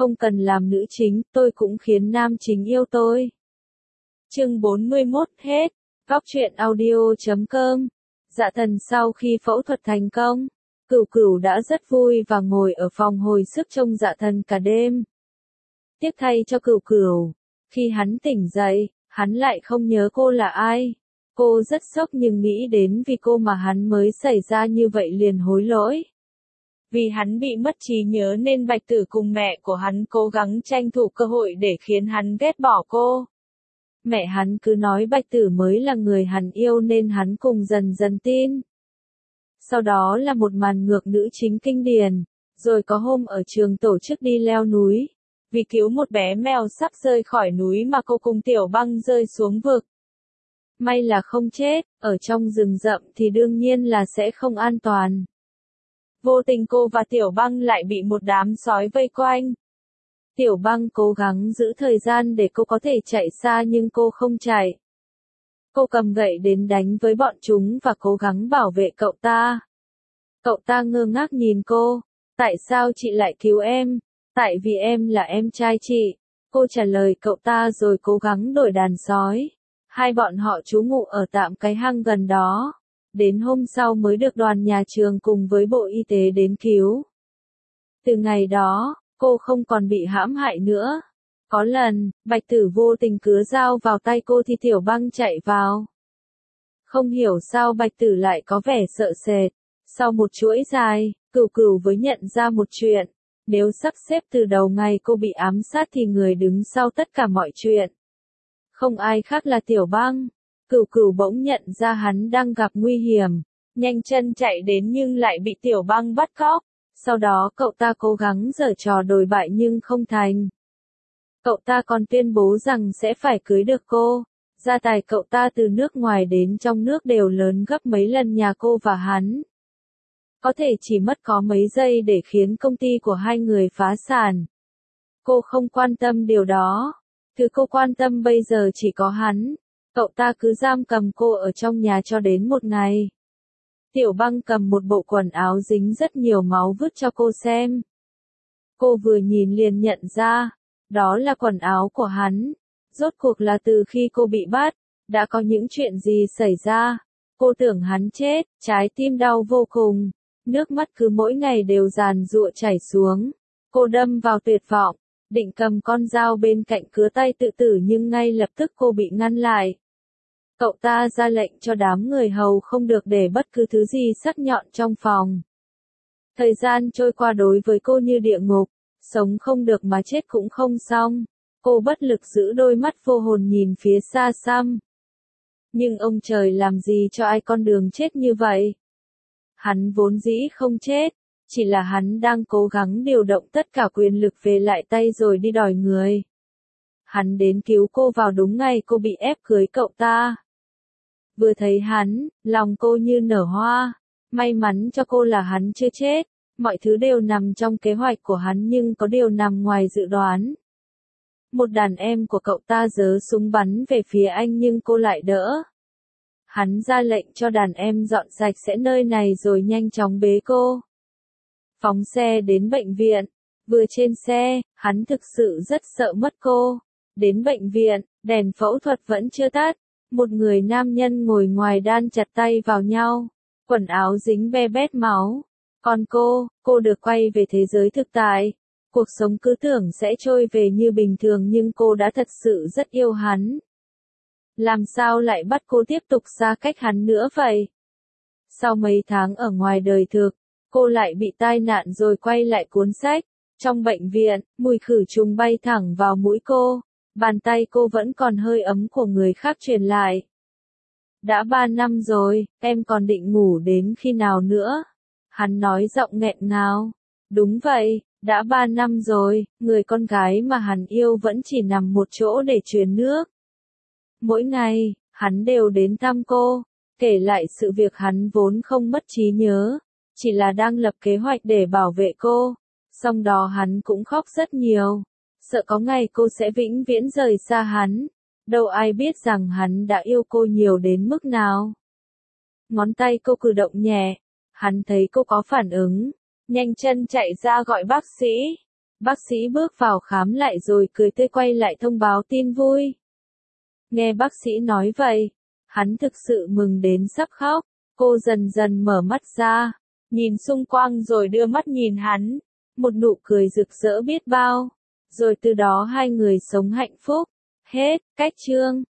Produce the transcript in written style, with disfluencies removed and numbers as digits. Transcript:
không cần làm nữ chính, tôi cũng khiến nam chính yêu tôi. Chương 41 hết. Góc truyện audio.com. Dạ Thần sau khi phẫu thuật thành công, Cửu Cửu đã rất vui và ngồi ở phòng hồi sức trông Dạ Thần cả đêm. Tiếc thay cho Cửu Cửu, khi hắn tỉnh dậy, hắn lại không nhớ cô là ai. Cô rất sốc nhưng nghĩ đến vì cô mà hắn mới xảy ra như vậy liền hối lỗi. Vì hắn bị mất trí nhớ nên Bạch Tử cùng mẹ của hắn cố gắng tranh thủ cơ hội để khiến hắn ghét bỏ cô. Mẹ hắn cứ nói Bạch Tử mới là người hắn yêu nên hắn cùng dần dần tin. Sau đó là một màn ngược nữ chính kinh điển, rồi có hôm ở trường tổ chức đi leo núi. Vì cứu một bé mèo sắp rơi khỏi núi mà cô cùng Tiểu Băng rơi xuống vực. May là không chết, ở trong rừng rậm thì đương nhiên là sẽ không an toàn. Vô tình cô và Tiểu Băng lại bị một đám sói vây quanh. Tiểu Băng cố gắng giữ thời gian để cô có thể chạy xa nhưng cô không chạy. Cô cầm gậy đến đánh với bọn chúng và cố gắng bảo vệ cậu ta. Cậu ta ngơ ngác nhìn cô. Tại sao chị lại cứu em? Tại vì em là em trai chị. Cô trả lời cậu ta rồi cố gắng đuổi đàn sói. Hai bọn họ trú ngụ ở tạm cái hang gần đó. Đến hôm sau mới được đoàn nhà trường cùng với Bộ Y tế đến cứu. Từ ngày đó, cô không còn bị hãm hại nữa. Có lần, Bạch Tử vô tình cứa dao vào tay cô thì Tiểu Băng chạy vào. Không hiểu sao Bạch Tử lại có vẻ sợ sệt. Sau một chuỗi dài, Cửu Cửu mới nhận ra một chuyện. Nếu sắp xếp từ đầu ngày cô bị ám sát thì người đứng sau tất cả mọi chuyện. Không ai khác là Tiểu Băng. Cửu Cửu bỗng nhận ra hắn đang gặp nguy hiểm. Nhanh chân chạy đến nhưng lại bị Tiểu Băng bắt cóc. Sau đó cậu ta cố gắng giở trò đồi bại nhưng không thành. Cậu ta còn tuyên bố rằng sẽ phải cưới được cô. Gia tài cậu ta từ nước ngoài đến trong nước đều lớn gấp mấy lần nhà cô và hắn. Có thể chỉ mất có mấy giây để khiến công ty của hai người phá sản. Cô không quan tâm điều đó. Thứ cô quan tâm bây giờ chỉ có hắn. Cậu ta cứ giam cầm cô ở trong nhà cho đến một ngày. Tiểu Băng cầm một bộ quần áo dính rất nhiều máu vứt cho cô xem. Cô vừa nhìn liền nhận ra, đó là quần áo của hắn. Rốt cuộc là từ khi cô bị bắt, đã có những chuyện gì xảy ra. Cô tưởng hắn chết, trái tim đau vô cùng. Nước mắt cứ mỗi ngày đều giàn giụa chảy xuống. Cô đâm vào tuyệt vọng, định cầm con dao bên cạnh cứa tay tự tử nhưng ngay lập tức cô bị ngăn lại. Cậu ta ra lệnh cho đám người hầu không được để bất cứ thứ gì sắc nhọn trong phòng. Thời gian trôi qua đối với cô như địa ngục, sống không được mà chết cũng không xong. Cô bất lực giữ đôi mắt vô hồn nhìn phía xa xăm. Nhưng ông trời làm gì cho ai con đường chết như vậy? Hắn vốn dĩ không chết, chỉ là hắn đang cố gắng điều động tất cả quyền lực về lại tay rồi đi đòi người. Hắn đến cứu cô vào đúng ngày cô bị ép cưới cậu ta. Vừa thấy hắn, lòng cô như nở hoa. May mắn cho cô là hắn chưa chết. Mọi thứ đều nằm trong kế hoạch của hắn nhưng có điều nằm ngoài dự đoán. Một đàn em của cậu ta giơ súng bắn về phía anh nhưng cô lại đỡ. Hắn ra lệnh cho đàn em dọn sạch sẽ nơi này rồi nhanh chóng bế cô. Phóng xe đến bệnh viện. Vừa trên xe, hắn thực sự rất sợ mất cô. Đến bệnh viện, đèn phẫu thuật vẫn chưa tắt. Một người nam nhân ngồi ngoài đan chặt tay vào nhau. Quần áo dính be bét máu. Còn cô được quay về thế giới thực tại. Cuộc sống cứ tưởng sẽ trôi về như bình thường nhưng cô đã thật sự rất yêu hắn. Làm sao lại bắt cô tiếp tục xa cách hắn nữa vậy? Sau mấy tháng ở ngoài đời thực, cô lại bị tai nạn rồi quay lại cuốn sách. Trong bệnh viện, mùi khử trùng bay thẳng vào mũi cô. Bàn tay cô vẫn còn hơi ấm của người khác truyền lại. Đã 3 năm rồi, em còn định ngủ đến khi nào nữa? Hắn nói giọng nghẹn ngào. Đúng vậy, đã 3 năm rồi, người con gái mà hắn yêu vẫn chỉ nằm một chỗ để truyền nước. Mỗi ngày, hắn đều đến thăm cô, kể lại sự việc hắn vốn không mất trí nhớ, chỉ là đang lập kế hoạch để bảo vệ cô. Xong đó hắn cũng khóc rất nhiều, sợ có ngày cô sẽ vĩnh viễn rời xa hắn. Đâu ai biết rằng hắn đã yêu cô nhiều đến mức nào. Ngón tay cô cử động nhẹ, hắn thấy cô có phản ứng, nhanh chân chạy ra gọi bác sĩ. Bác sĩ bước vào khám lại rồi cười tươi quay lại thông báo tin vui. Nghe bác sĩ nói vậy, hắn thực sự mừng đến sắp khóc. Cô dần dần mở mắt ra, nhìn xung quanh rồi đưa mắt nhìn hắn, một nụ cười rực rỡ biết bao. Rồi từ đó hai người sống hạnh phúc. Hết, cách chương.